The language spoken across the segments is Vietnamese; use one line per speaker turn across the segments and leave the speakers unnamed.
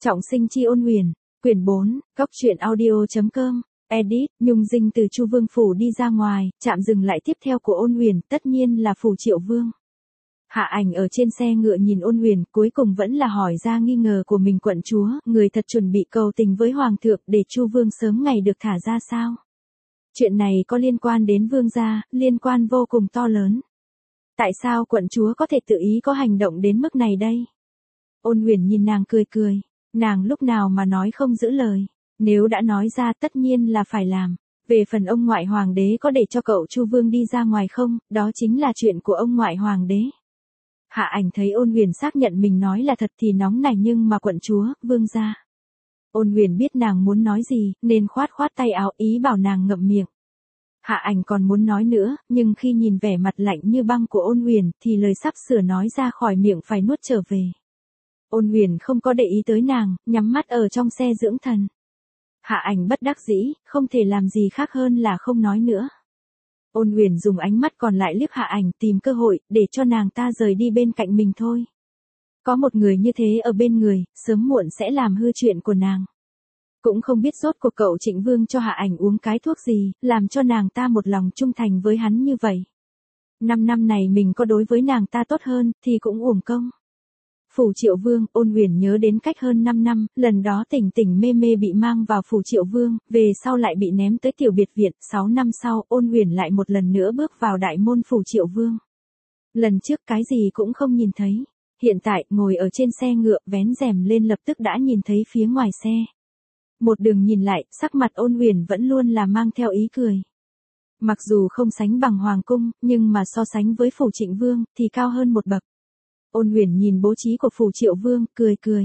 Trọng sinh chi ôn huyền, quyển 4, góc truyện audio.com, edit, Nhung Dinh từ Chu Vương phủ đi ra ngoài, chạm dừng lại tiếp theo của ôn huyền, tất nhiên là phủ Triệu Vương. Hạ Ảnh ở trên xe ngựa nhìn ôn huyền, cuối cùng vẫn là hỏi ra nghi ngờ của mình: quận chúa, người thật chuẩn bị cầu tình với hoàng thượng để Chu Vương sớm ngày được thả ra sao? Chuyện này có liên quan đến vương gia, liên quan vô cùng to lớn. Tại sao quận chúa có thể tự ý có hành động đến mức này đây? Ôn huyền nhìn nàng cười cười, nàng lúc nào mà nói không giữ lời, nếu đã nói ra tất nhiên là phải làm. Về phần ông ngoại hoàng đế có để cho cậu Chu Vương đi ra ngoài không, đó chính là chuyện của ông ngoại hoàng đế. Hạ Ảnh thấy ôn huyền xác nhận mình nói là thật thì nóng nảy, nhưng mà quận chúa, vương gia. Ôn huyền biết nàng muốn nói gì, nên khoát tay áo ý bảo nàng ngậm miệng. Hạ Ảnh còn muốn nói nữa, nhưng khi nhìn vẻ mặt lạnh như băng của ôn huyền, thì lời sắp sửa nói ra khỏi miệng phải nuốt trở về. Ôn huyền không có để ý tới nàng, nhắm mắt ở trong xe dưỡng thần. Hạ Ảnh bất đắc dĩ, không thể làm gì khác hơn là không nói nữa. Ôn huyền dùng ánh mắt còn lại liếc Hạ Ảnh, tìm cơ hội, để cho nàng ta rời đi bên cạnh mình thôi. Có một người như thế ở bên người, sớm muộn sẽ làm hư chuyện của nàng. Cũng không biết rốt cuộc cậu Trịnh Vương cho Hạ Ảnh uống cái thuốc gì, làm cho nàng ta một lòng trung thành với hắn như vậy. 5 năm này mình có đối với nàng ta tốt hơn, thì cũng uổng công. Phủ Triệu Vương, ôn huyền nhớ đến cách hơn 5 năm, lần đó tỉnh mê bị mang vào phủ Triệu Vương, về sau lại bị ném tới tiểu biệt viện, 6 năm sau, ôn huyền lại một lần nữa bước vào đại môn phủ Triệu Vương. Lần trước cái gì cũng không nhìn thấy, hiện tại, ngồi ở trên xe ngựa, vén rèm lên lập tức đã nhìn thấy phía ngoài xe. Một đường nhìn lại, sắc mặt ôn huyền vẫn luôn là mang theo ý cười. Mặc dù không sánh bằng hoàng cung, nhưng mà so sánh với phủ Trịnh Vương, thì cao hơn một bậc. Ôn huyền nhìn bố trí của phủ Triệu Vương, cười.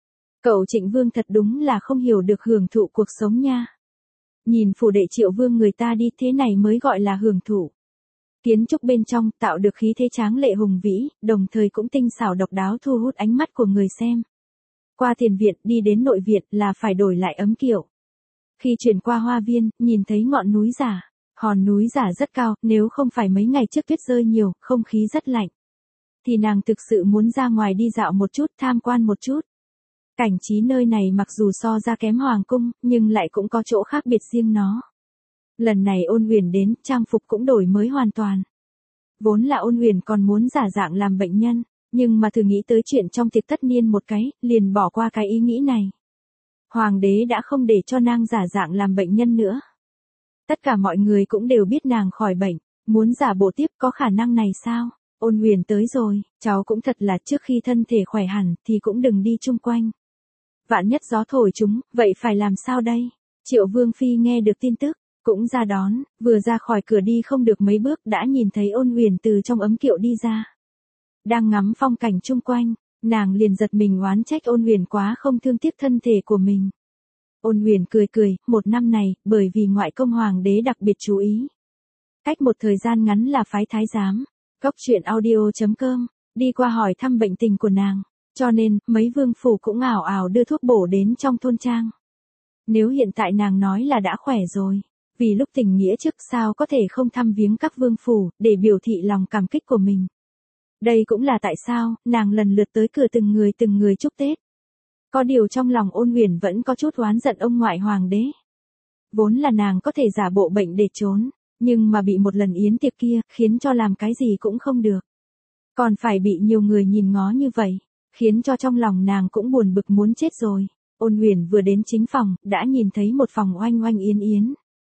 Cậu Trịnh Vương thật đúng là không hiểu được hưởng thụ cuộc sống nha. Nhìn phủ đệ Triệu Vương người ta đi thế này mới gọi là hưởng thụ. Kiến trúc bên trong tạo được khí thế tráng lệ hùng vĩ, đồng thời cũng tinh xảo độc đáo thu hút ánh mắt của người xem. Qua tiền viện đi đến nội viện là phải đổi lại ấm kiệu. Khi chuyển qua hoa viên, nhìn thấy ngọn núi giả. Hòn núi giả rất cao, nếu không phải mấy ngày trước tuyết rơi nhiều, không khí rất lạnh. Thì nàng thực sự muốn ra ngoài đi dạo một chút, tham quan một chút. Cảnh trí nơi này mặc dù so ra kém hoàng cung, nhưng lại cũng có chỗ khác biệt riêng nó. Lần này ôn huyền đến, trang phục cũng đổi mới hoàn toàn. Vốn là ôn huyền còn muốn giả dạng làm bệnh nhân, nhưng mà thử nghĩ tới chuyện trong tiệc tất niên một cái, liền bỏ qua cái ý nghĩ này. Hoàng đế đã không để cho nàng giả dạng làm bệnh nhân nữa. Tất cả mọi người cũng đều biết nàng khỏi bệnh, muốn giả bộ tiếp có khả năng này sao? Ôn huyền tới rồi, cháu cũng thật là trước khi thân thể khỏe hẳn thì cũng đừng đi chung quanh. Vạn nhất gió thổi chúng, vậy phải làm sao đây? Triệu Vương Phi nghe được tin tức, cũng ra đón, vừa ra khỏi cửa đi không được mấy bước đã nhìn thấy ôn huyền từ trong ấm kiệu đi ra. Đang ngắm phong cảnh chung quanh, nàng liền giật mình oán trách ôn huyền quá không thương tiếc thân thể của mình. Ôn huyền cười, một năm này, bởi vì ngoại công hoàng đế đặc biệt chú ý. Cách một thời gian ngắn là phái thái giám. Góc truyện audio.com, đi qua hỏi thăm bệnh tình của nàng, cho nên, mấy vương phủ cũng ảo ảo đưa thuốc bổ đến trong thôn trang. Nếu hiện tại nàng nói là đã khỏe rồi, vì lúc tình nghĩa trước sao có thể không thăm viếng các vương phủ, để biểu thị lòng cảm kích của mình. Đây cũng là tại sao, nàng lần lượt tới cửa từng người chúc Tết. Có điều trong lòng ôn huyền vẫn có chút oán giận ông ngoại hoàng đế. Vốn là nàng có thể giả bộ bệnh để trốn. Nhưng mà bị một lần yến tiệc kia, khiến cho làm cái gì cũng không được. Còn phải bị nhiều người nhìn ngó như vậy, khiến cho trong lòng nàng cũng buồn bực muốn chết rồi. Ôn huyền vừa đến chính phòng, đã nhìn thấy một phòng oanh yến.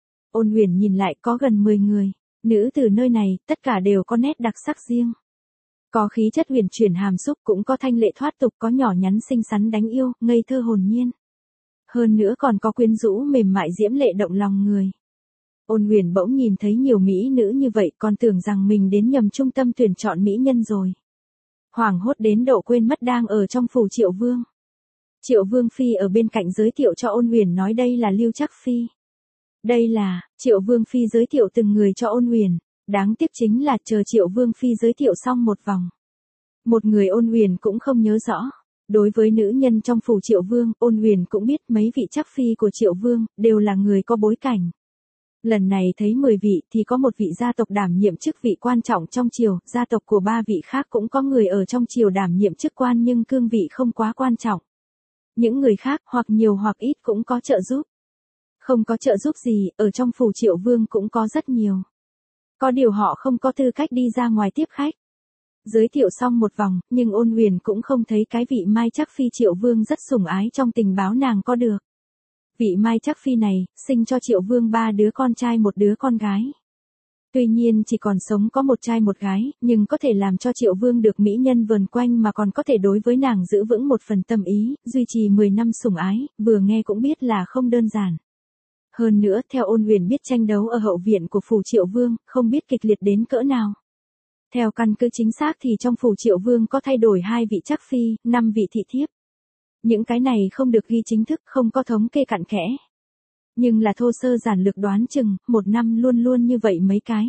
Ôn huyền nhìn lại có gần 10 người, nữ từ nơi này, tất cả đều có nét đặc sắc riêng. Có khí chất huyền chuyển hàm xúc, cũng có thanh lệ thoát tục, có nhỏ nhắn xinh xắn đánh yêu, ngây thơ hồn nhiên. Hơn nữa còn có quyến rũ mềm mại diễm lệ động lòng người. Ôn huyền bỗng nhìn thấy nhiều mỹ nữ như vậy, còn tưởng rằng mình đến nhầm trung tâm tuyển chọn mỹ nhân rồi. Hoảng hốt đến độ quên mất đang ở trong phủ Triệu Vương. Triệu Vương Phi ở bên cạnh giới thiệu cho ôn huyền nói đây là Lưu Trác Phi. Đây là, Triệu Vương Phi giới thiệu từng người cho ôn huyền, đáng tiếc chính là chờ Triệu Vương Phi giới thiệu xong một vòng. Một người ôn huyền cũng không nhớ rõ. Đối với nữ nhân trong phủ Triệu Vương, ôn huyền cũng biết mấy vị Trác Phi của Triệu Vương, đều là người có bối cảnh. Lần này thấy 10 vị thì có một vị gia tộc đảm nhiệm chức vị quan trọng trong triều, gia tộc của 3 vị khác cũng có người ở trong triều đảm nhiệm chức quan nhưng cương vị không quá quan trọng. Những người khác hoặc nhiều hoặc ít cũng có trợ giúp. Không có trợ giúp gì, ở trong phủ Triệu Vương cũng có rất nhiều. Có điều họ không có tư cách đi ra ngoài tiếp khách. Giới thiệu xong một vòng, nhưng Ôn Huyền cũng không thấy cái vị Mai Trắc Phi Triệu Vương rất sủng ái trong tình báo nàng có được. Vị Mai Trắc Phi này, sinh cho Triệu Vương 3 đứa con trai một đứa con gái. Tuy nhiên chỉ còn sống có một trai một gái, nhưng có thể làm cho Triệu Vương được mỹ nhân vờn quanh mà còn có thể đối với nàng giữ vững một phần tâm ý, duy trì 10 năm sủng ái, vừa nghe cũng biết là không đơn giản. Hơn nữa, theo Ôn Huyền biết tranh đấu ở hậu viện của phủ Triệu Vương, không biết kịch liệt đến cỡ nào. Theo căn cứ chính xác thì trong phủ Triệu Vương có thay đổi 2 vị Trắc Phi, 5 vị thị thiếp. Những cái này không được ghi chính thức, không có thống kê cặn kẽ. Nhưng là thô sơ giản lược đoán chừng, 1 năm luôn luôn như vậy mấy cái.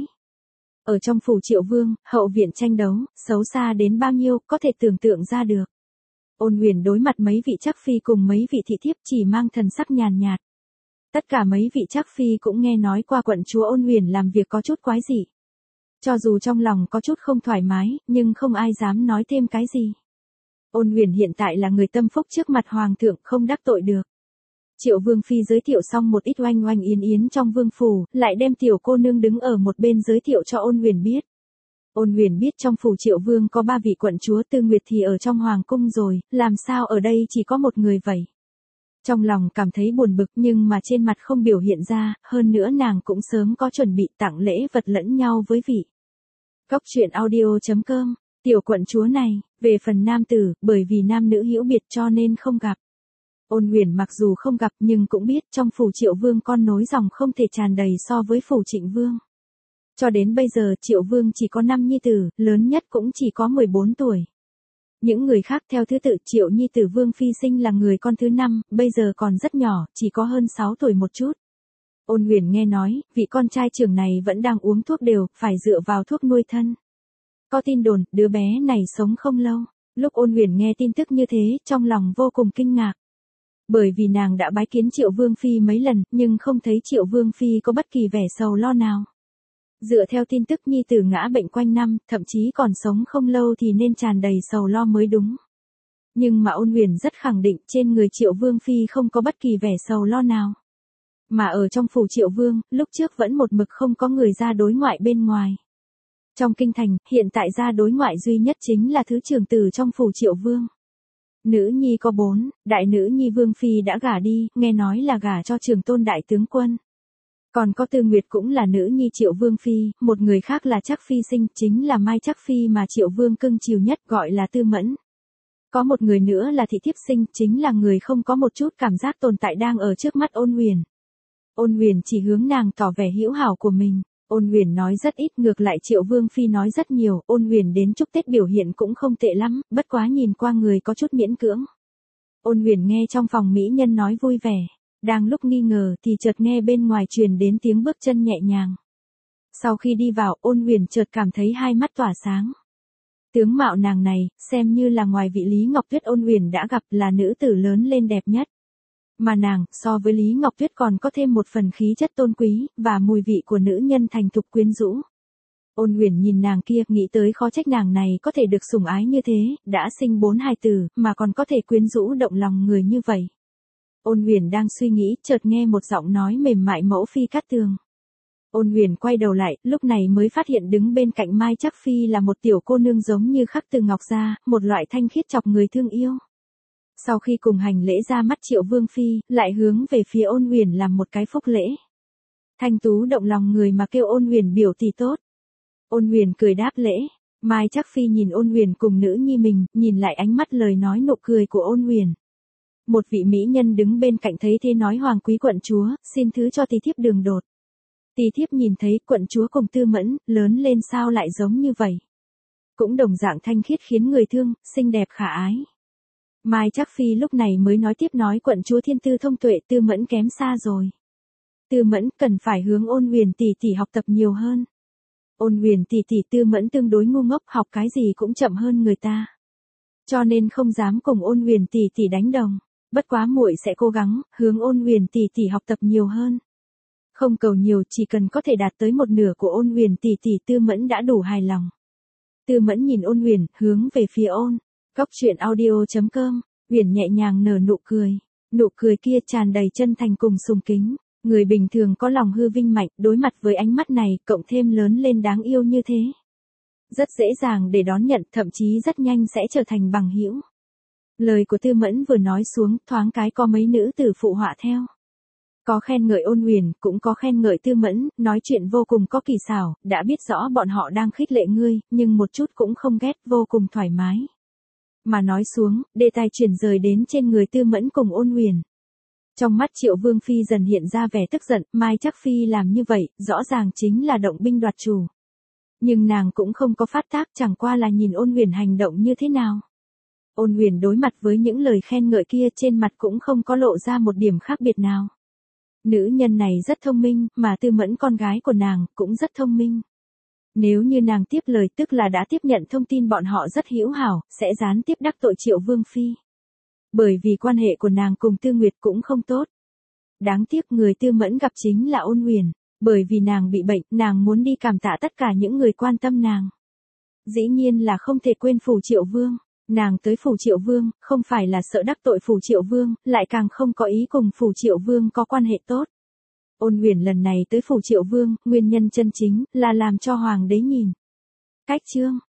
Ở trong phủ Triệu Vương, hậu viện tranh đấu, xấu xa đến bao nhiêu, có thể tưởng tượng ra được. Ôn Huyền đối mặt mấy vị Trắc Phi cùng mấy vị thị thiếp chỉ mang thần sắc nhàn nhạt. Tất cả mấy vị Trắc Phi cũng nghe nói qua quận chúa Ôn Huyền làm việc có chút quái dị. Cho dù trong lòng có chút không thoải mái, nhưng không ai dám nói thêm cái gì. Ôn Huyền hiện tại là người tâm phúc trước mặt hoàng thượng, không đắc tội được. Triệu Vương Phi giới thiệu xong một ít oanh oanh yến yến trong vương phủ, lại đem tiểu cô nương đứng ở một bên giới thiệu cho Ôn Huyền biết. Ôn Huyền biết trong phủ Triệu Vương có 3 vị quận chúa, Tư Nguyệt thì ở trong hoàng cung rồi, làm sao ở đây chỉ có một người vậy. Trong lòng cảm thấy buồn bực nhưng mà trên mặt không biểu hiện ra, hơn nữa nàng cũng sớm có chuẩn bị tặng lễ vật lẫn nhau với vị. Cóc truyện audio.com, tiểu quận chúa này, về phần nam tử, bởi vì nam nữ hữu biệt cho nên không gặp. Ôn Huyền mặc dù không gặp nhưng cũng biết trong phủ Triệu Vương con nối dòng không thể tràn đầy so với phủ Trịnh Vương. Cho đến bây giờ Triệu Vương chỉ có 5 nhi tử, lớn nhất cũng chỉ có 14 tuổi. Những người khác theo thứ tự Triệu nhi tử Vương Phi sinh là người con thứ 5, bây giờ còn rất nhỏ, chỉ có hơn 6 tuổi một chút. Ôn Huyền nghe nói, vị con trai trưởng này vẫn đang uống thuốc đều, phải dựa vào thuốc nuôi thân. Có tin đồn, đứa bé này sống không lâu. Lúc Ôn Huyền nghe tin tức như thế, trong lòng vô cùng kinh ngạc. Bởi vì nàng đã bái kiến Triệu Vương Phi mấy lần, nhưng không thấy Triệu Vương Phi có bất kỳ vẻ sầu lo nào. Dựa theo tin tức nhi tử ngã bệnh quanh năm, thậm chí còn sống không lâu thì nên tràn đầy sầu lo mới đúng. Nhưng mà Ôn Huyền rất khẳng định trên người Triệu Vương Phi không có bất kỳ vẻ sầu lo nào. Mà ở trong phủ Triệu Vương, lúc trước vẫn một mực không có người ra đối ngoại bên ngoài. Trong kinh thành, hiện tại ra đối ngoại duy nhất chính là thứ trưởng tử trong phủ Triệu Vương. Nữ nhi có 4, đại nữ nhi Vương Phi đã gả đi, nghe nói là gả cho Trường Tôn đại tướng quân. Còn có Tư Nguyệt cũng là nữ nhi Triệu Vương Phi, một người khác là Trắc Phi sinh, chính là Mai Trắc Phi mà Triệu Vương cưng chiều nhất gọi là Tư Mẫn. Có một người nữa là thị thiếp sinh, chính là người không có một chút cảm giác tồn tại đang ở trước mắt Ôn Huyền. Ôn Huyền chỉ hướng nàng tỏ vẻ hữu hảo của mình. Ôn Huyền nói rất ít, ngược lại Triệu Vương Phi nói rất nhiều. Ôn Huyền đến chúc Tết biểu hiện cũng không tệ lắm, bất quá nhìn qua người có chút miễn cưỡng. Ôn Huyền nghe trong phòng mỹ nhân nói vui vẻ. Đang lúc nghi ngờ thì chợt nghe bên ngoài truyền đến tiếng bước chân nhẹ nhàng. Sau khi đi vào, Ôn Huyền chợt cảm thấy hai mắt tỏa sáng. Tướng mạo nàng này, xem như là ngoài vị Lý Ngọc Tuyết Ôn Huyền đã gặp là nữ tử lớn lên đẹp nhất. Mà nàng, so với Lý Ngọc Tuyết còn có thêm một phần khí chất tôn quý, và mùi vị của nữ nhân thành thục quyến rũ. Ôn Huyền nhìn nàng kia, nghĩ tới khó trách nàng này có thể được sủng ái như thế, đã sinh 4 hài tử, mà còn có thể quyến rũ động lòng người như vậy. Ôn Huyền đang suy nghĩ, chợt nghe một giọng nói mềm mại mẫu phi Cát Tường. Ôn Huyền quay đầu lại, lúc này mới phát hiện đứng bên cạnh Mai Trắc Phi là một tiểu cô nương giống như khắc từ ngọc ra, một loại thanh khiết chọc người thương yêu. Sau khi cùng hành lễ ra mắt Triệu Vương Phi, lại hướng về phía Ôn Huyền làm một cái phúc lễ. Thanh tú động lòng người mà kêu Ôn Huyền biểu tỷ tốt. Ôn Huyền cười đáp lễ. Mai Trắc Phi nhìn Ôn Huyền cùng nữ nhi mình, nhìn lại ánh mắt lời nói nụ cười của Ôn Huyền. Một vị mỹ nhân đứng bên cạnh thấy thế nói hoàng quý quận chúa, xin thứ cho tí thiếp đường đột. Tí thiếp nhìn thấy quận chúa cùng Tư Mẫn, lớn lên sao lại giống như vậy. Cũng đồng dạng thanh khiết khiến người thương, xinh đẹp khả ái. Mai Trắc Phi lúc này mới nói tiếp nói quận chúa thiên tư thông tuệ, Tư Mẫn kém xa rồi. Tư Mẫn cần phải hướng Ôn Huyền tỷ tỷ học tập nhiều hơn. Ôn Huyền tỷ tỷ Tư Mẫn tương đối ngu ngốc, học cái gì cũng chậm hơn người ta. Cho nên không dám cùng Ôn Huyền tỷ tỷ đánh đồng. Bất quá muội sẽ cố gắng, hướng Ôn Huyền tỷ tỷ học tập nhiều hơn. Không cầu nhiều, chỉ cần có thể đạt tới một nửa của Ôn Huyền tỷ tỷ Tư Mẫn đã đủ hài lòng. Tư Mẫn nhìn Ôn Huyền, hướng về phía Ôn. Cóc truyện audio.com, Uyển nhẹ nhàng nở nụ cười kia tràn đầy chân thành cùng sùng kính. Người bình thường có lòng hư vinh mạnh, đối mặt với ánh mắt này, cộng thêm lớn lên đáng yêu như thế. Rất dễ dàng để đón nhận, thậm chí rất nhanh sẽ trở thành bằng hữu. Lời của Tư Mẫn vừa nói xuống, thoáng cái có mấy nữ tử phụ họa theo. Có khen ngợi Ôn Uyển, cũng có khen ngợi Tư Mẫn, nói chuyện vô cùng có kỳ xảo, đã biết rõ bọn họ đang khích lệ ngươi, nhưng một chút cũng không ghét, vô cùng thoải mái. Mà nói xuống, đề tài chuyển rời đến trên người Tư Mẫn cùng Ôn Uyển. Trong mắt Triệu Vương Phi dần hiện ra vẻ tức giận, Mai Trác Phi làm như vậy, rõ ràng chính là động binh đoạt chủ. Nhưng nàng cũng không có phát tác, chẳng qua là nhìn Ôn Uyển hành động như thế nào. Ôn Uyển đối mặt với những lời khen ngợi kia trên mặt cũng không có lộ ra một điểm khác biệt nào. Nữ nhân này rất thông minh, mà Tư Mẫn con gái của nàng cũng rất thông minh. Nếu như nàng tiếp lời tức là đã tiếp nhận thông tin bọn họ rất hữu hảo, sẽ gián tiếp đắc tội Triệu Vương Phi. Bởi vì quan hệ của nàng cùng Tư Nguyệt cũng không tốt. Đáng tiếc người Tư Mẫn gặp chính là Ôn Uyển, bởi vì nàng bị bệnh, nàng muốn đi cảm tạ tất cả những người quan tâm nàng. Dĩ nhiên là không thể quên Phủ Triệu Vương, nàng tới Phủ Triệu Vương, không phải là sợ đắc tội Phủ Triệu Vương, lại càng không có ý cùng Phủ Triệu Vương có quan hệ tốt. Ôn Uyển lần này tới Phủ Triệu Vương, nguyên nhân chân chính là làm cho hoàng đế nhìn. Cách chương